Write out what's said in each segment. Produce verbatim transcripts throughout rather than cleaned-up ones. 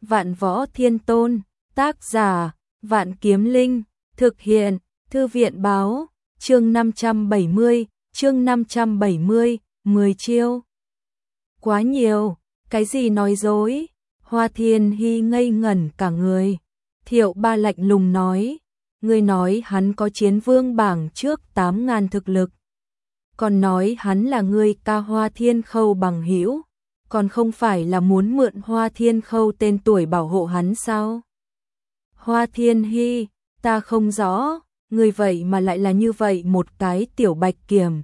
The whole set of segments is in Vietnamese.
Vạn Võ Thiên Tôn, tác giả, Vạn Kiếm Linh, thực hiện, Thư viện báo, chương năm trăm bảy mươi, chương năm trăm bảy mươi, mười chiêu. Quá nhiều, cái gì nói dối, Hoa Thiên Hy ngây ngẩn cả người. Thiệu Ba lạnh lùng nói, ngươi nói hắn có chiến vương bảng trước tám ngàn thực lực. Còn nói hắn là người ca Hoa Thiên Khâu bằng hữu, còn không phải là muốn mượn Hoa Thiên Khâu tên tuổi bảo hộ hắn sao? Hoa Thiên Hy, ta không rõ, người vậy mà lại là như vậy một cái tiểu bạch kiểm.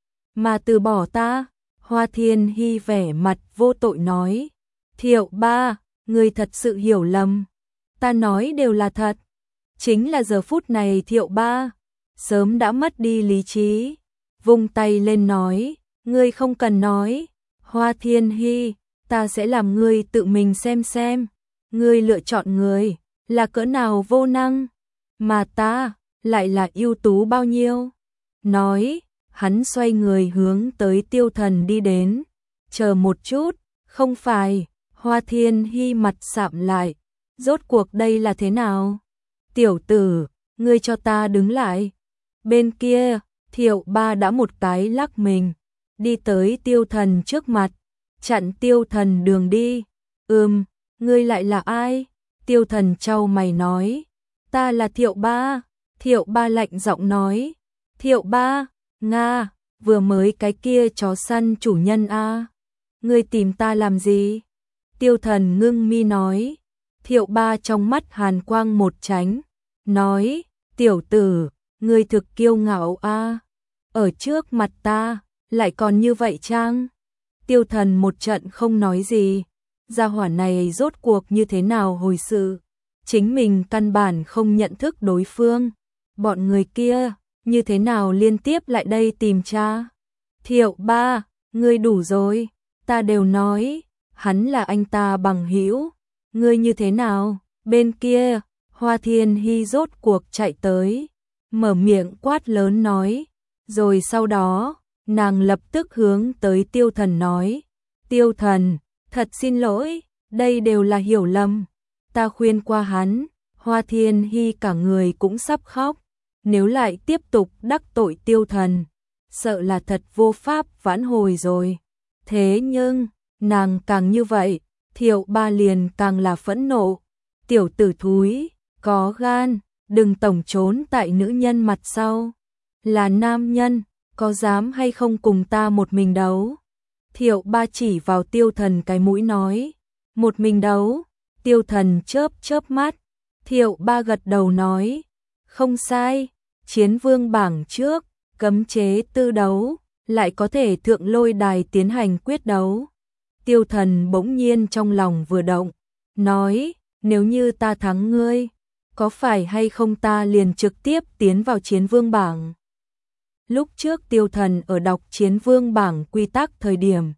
Mà từ bỏ ta, Hoa Thiên Hy vẻ mặt vô tội nói, Thiệu Ba, người thật sự hiểu lầm, ta nói đều là thật. Chính là giờ phút này Thiệu Ba sớm đã mất đi lý trí, vung tay lên nói, ngươi không cần nói, Hoa Thiên Hy, ta sẽ làm ngươi tự mình xem xem, ngươi lựa chọn người là cỡ nào vô năng, mà ta lại là ưu tú bao nhiêu. Nói, hắn xoay người hướng tới Tiêu Thần đi đến. Chờ một chút, không phải, Hoa Thiên Hy mặt sạm lại, rốt cuộc đây là thế nào? Tiểu tử, ngươi cho ta đứng lại. Bên kia, Thiệu Ba đã một cái lắc mình, đi tới Tiêu Thần trước mặt, chặn Tiêu Thần đường đi. Ừm, ngươi lại là ai? Tiêu Thần chau mày nói, ta là Thiệu Ba. Thiệu Ba lạnh giọng nói, Thiệu Ba, Nga, vừa mới cái kia chó săn chủ nhân a, ngươi tìm ta làm gì? Tiêu Thần ngưng mi nói. Thiệu Ba trong mắt hàn quang một tránh, nói, tiểu tử, ngươi thực kiêu ngạo a, ở trước mặt ta, lại còn như vậy chăng? Tiêu Thần một trận không nói gì, gia hỏa này rốt cuộc như thế nào hồi sự, chính mình căn bản không nhận thức đối phương, bọn người kia, như thế nào liên tiếp lại đây tìm cha? Thiệu Ba, ngươi đủ rồi, ta đều nói, hắn là anh ta bằng hữu, ngươi như thế nào? Bên kia, Hoa Thiên Hy rốt cuộc chạy tới, mở miệng quát lớn nói, rồi sau đó, nàng lập tức hướng tới Tiêu Thần nói, Tiêu Thần, thật xin lỗi, đây đều là hiểu lầm, ta khuyên qua hắn. Hoa Thiên Hy cả người cũng sắp khóc, nếu lại tiếp tục đắc tội Tiêu Thần, sợ là thật vô pháp vãn hồi rồi. Thế nhưng, nàng càng như vậy, Thiệu Ba liền càng là phẫn nộ, tiểu tử thúi, có gan, đừng tổng trốn tại nữ nhân mặt sau, là nam nhân, có dám hay không cùng ta một mình đấu? Thiệu Ba chỉ vào Tiêu Thần cái mũi nói, một mình đấu. Tiêu Thần chớp chớp mắt, Thiệu Ba gật đầu nói, không sai, chiến vương bảng trước, cấm chế tư đấu, lại có thể thượng lôi đài tiến hành quyết đấu. Tiêu Thần bỗng nhiên trong lòng vừa động, nói, nếu như ta thắng ngươi, có phải hay không ta liền trực tiếp tiến vào chiến vương bảng? Lúc trước Tiêu Thần ở đọc chiến vương bảng quy tắc thời điểm,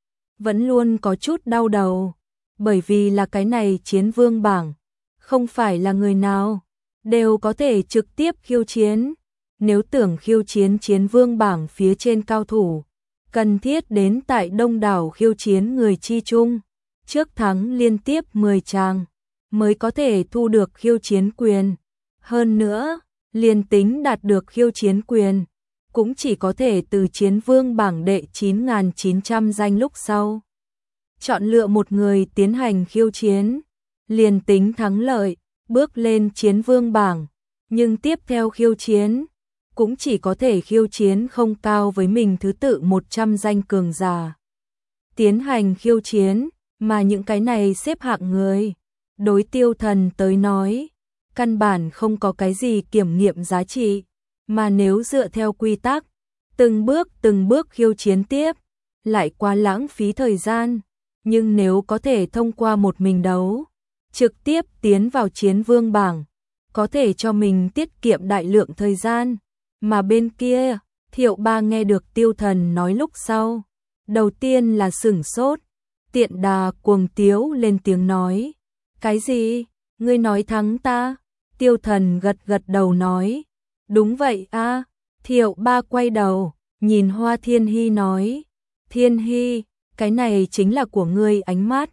vẫn luôn có chút đau đầu, bởi vì là cái này chiến vương bảng, không phải là người nào đều có thể trực tiếp khiêu chiến, nếu tưởng khiêu chiến chiến vương bảng phía trên cao thủ, cần thiết đến tại đông đảo khiêu chiến người chi chung, trước thắng liên tiếp mười tràng, mới có thể thu được khiêu chiến quyền. Hơn nữa, liền tính đạt được khiêu chiến quyền, cũng chỉ có thể từ chiến vương bảng đệ chín nghìn chín trăm danh lúc sau. Chọn lựa một người tiến hành khiêu chiến, liền tính thắng lợi, bước lên chiến vương bảng, nhưng tiếp theo khiêu chiến, cũng chỉ có thể khiêu chiến không cao với mình thứ tự một trăm danh cường giả. Tiến hành khiêu chiến, mà những cái này xếp hạng người, đối Tiêu Thần tới nói, căn bản không có cái gì kiểm nghiệm giá trị, mà nếu dựa theo quy tắc, từng bước từng bước khiêu chiến tiếp, lại quá lãng phí thời gian, nhưng nếu có thể thông qua một mình đấu, trực tiếp tiến vào chiến vương bảng, có thể cho mình tiết kiệm đại lượng thời gian. Mà bên kia, Thiệu Ba nghe được Tiêu Thần nói lúc sau, đầu tiên là sửng sốt, tiện đà cuồng tiếu lên tiếng nói, cái gì? Ngươi nói thắng ta? Tiêu Thần gật gật đầu nói, đúng vậy a. Thiệu Ba quay đầu, nhìn Hoa Thiên Hy nói, Thiên Hy, cái này chính là của ngươi ánh mắt,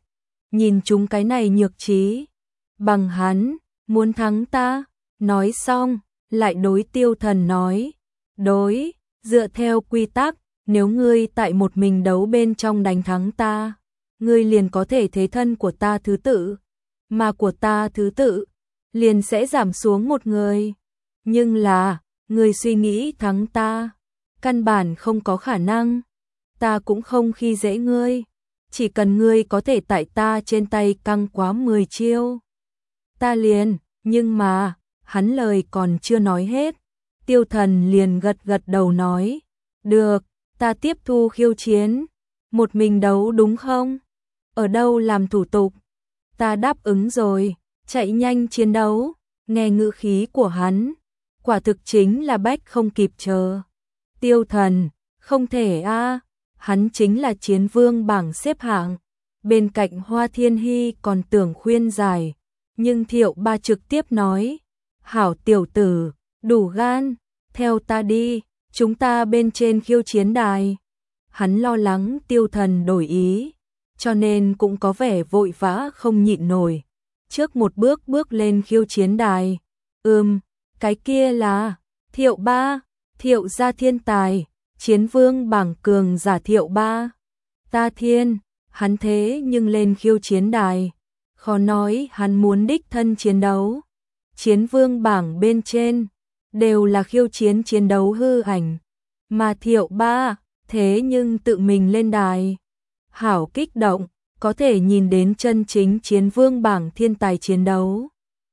nhìn chúng cái này nhược trí. Bằng hắn, muốn thắng ta, nói xong, lại đối Tiêu Thần nói, đối, dựa theo quy tắc, nếu ngươi tại một mình đấu bên trong đánh thắng ta, ngươi liền có thể thế thân của ta thứ tự, mà của ta thứ tự, liền sẽ giảm xuống một người. Nhưng là, ngươi suy nghĩ thắng ta, căn bản không có khả năng, ta cũng không khi dễ ngươi, chỉ cần ngươi có thể tại ta trên tay căng quá mười chiêu. Ta liền, nhưng mà, hắn lời còn chưa nói hết, Tiêu Thần liền gật gật đầu nói, được, ta tiếp thu khiêu chiến, một mình đấu đúng không? Ở đâu làm thủ tục? Ta đáp ứng rồi, chạy nhanh chiến đấu, nghe ngữ khí của hắn, quả thực chính là bách không kịp chờ. Tiêu Thần, không thể a, hắn chính là chiến vương bảng xếp hạng. Bên cạnh Hoa Thiên Hy còn tưởng khuyên giải, nhưng Thiệu Ba trực tiếp nói, hảo tiểu tử, đủ gan, theo ta đi, chúng ta bên trên khiêu chiến đài. Hắn lo lắng Tiêu Thần đổi ý, cho nên cũng có vẻ vội vã không nhịn nổi. Trước một bước bước lên khiêu chiến đài. Ừm, cái kia là Thiệu Ba, Thiệu gia thiên tài, chiến vương bảng cường giả Thiệu Ba. Ta thiên, hắn thế nhưng lên khiêu chiến đài, khó nói hắn muốn đích thân chiến đấu. Chiến vương bảng bên trên đều là khiêu chiến chiến đấu hư ảnh, mà Thiệu Ba thế nhưng tự mình lên đài. Hảo kích động, có thể nhìn đến chân chính chiến vương bảng thiên tài chiến đấu.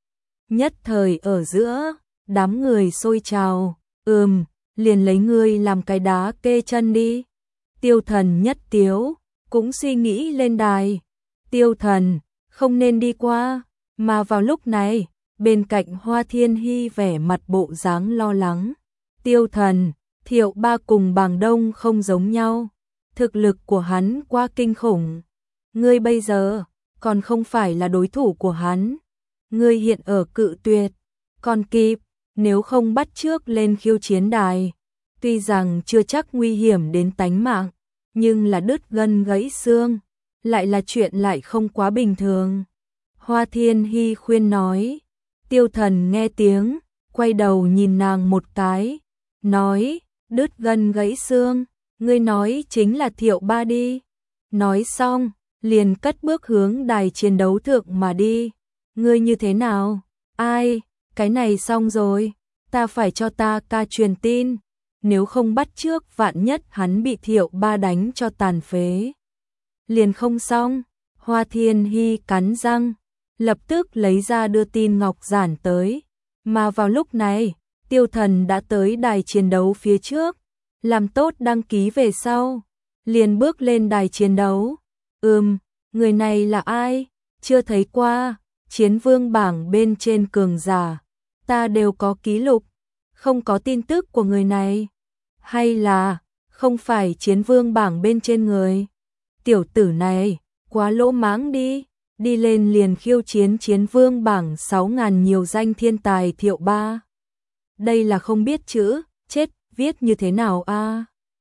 Nhất thời ở giữa, đám người xôi trào, ừm, liền lấy ngươi làm cái đá kê chân đi. Tiêu Thần nhất tiếu, cũng suy nghĩ lên đài. Tiêu Thần, không nên đi qua, mà vào lúc này, bên cạnh Hoa Thiên Hy vẻ mặt bộ dáng lo lắng. Tiêu Thần, Thiệu Ba cùng Bàng Đông không giống nhau, thực lực của hắn quá kinh khủng. Ngươi bây giờ, còn không phải là đối thủ của hắn. Ngươi hiện ở cự tuyệt, còn kịp, nếu không bắt trước lên khiêu chiến đài. Tuy rằng chưa chắc nguy hiểm đến tánh mạng, nhưng là đứt gân gãy xương, lại là chuyện lại không quá bình thường. Hoa Thiên Hy khuyên nói. Tiêu Thần nghe tiếng, quay đầu nhìn nàng một cái, nói, đứt gân gãy xương, ngươi nói chính là Thiệu Ba đi. Nói xong, liền cất bước hướng đài chiến đấu thượng mà đi. Ngươi như thế nào? Ai? Cái này xong rồi, ta phải cho ta ca truyền tin, nếu không bắt trước vạn nhất hắn bị Thiệu Ba đánh cho tàn phế. Liền không xong, Hoa Thiên Hy cắn răng, lập tức lấy ra đưa tin ngọc giản tới, mà vào lúc này, Tiêu Thần đã tới đài chiến đấu phía trước, làm tốt đăng ký về sau, liền bước lên đài chiến đấu. Ừm, người này là ai? Chưa thấy qua, chiến vương bảng bên trên cường giả, ta đều có ký lục, không có tin tức của người này. Hay là, không phải chiến vương bảng bên trên người? Tiểu tử này, quá lỗ mãng đi, đi lên liền khiêu chiến chiến vương bảng sáu ngàn nhiều danh thiên tài Thiệu Ba. Đây là không biết chữ, chết, viết như thế nào a? À?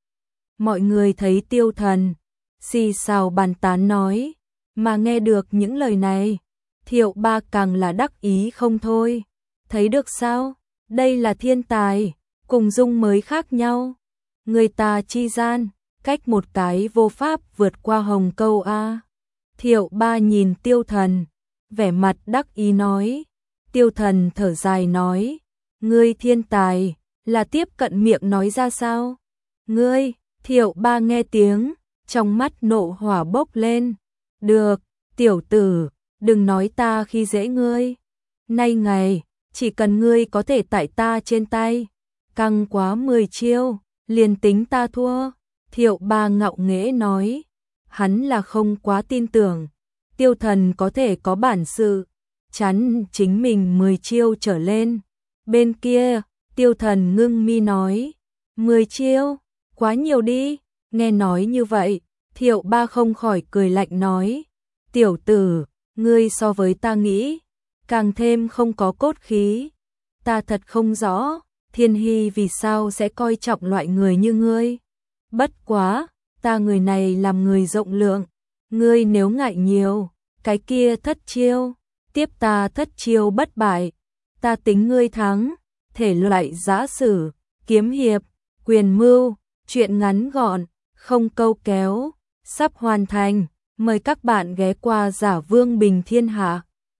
Mọi người thấy Tiêu Thần, xì xào bàn tán nói, mà nghe được những lời này, Thiệu Ba càng là đắc ý không thôi. Thấy được sao? Đây là thiên tài, cùng dung mới khác nhau. Người ta chi gian, cách một cái vô pháp vượt qua hồng câu a. Thiệu Ba nhìn Tiêu Thần, vẻ mặt đắc ý nói. Tiêu Thần thở dài nói, ngươi thiên tài, là tiếp cận miệng nói ra sao? Ngươi, Thiệu Ba nghe tiếng, trong mắt nộ hỏa bốc lên. Được, tiểu tử, đừng nói ta khi dễ ngươi. Nay ngày, chỉ cần ngươi có thể tại ta trên tay, căng quá mười chiêu, liền tính ta thua. Thiệu Ba ngạo nghễ nói, hắn là không quá tin tưởng Tiêu Thần có thể có bản sự, chắn chính mình mười chiêu trở lên. Bên kia, Tiêu Thần ngưng mi nói, mười chiêu, quá nhiều đi. Nghe nói như vậy, Thiệu Ba không khỏi cười lạnh nói, tiểu tử, ngươi so với ta nghĩ, càng thêm không có cốt khí. Ta thật không rõ, Thiên Hy vì sao sẽ coi trọng loại người như ngươi. Bất quá, ta người này làm người rộng lượng, ngươi nếu ngại nhiều, cái kia thất chiêu, tiếp ta thất chiêu bất bại, ta tính ngươi thắng, thể loại giã sử, kiếm hiệp, quyền mưu, truyện ngắn gọn, không câu kéo, sắp hoàn thành, mời các bạn ghé qua Giả Vương Bình Thiên Hạ.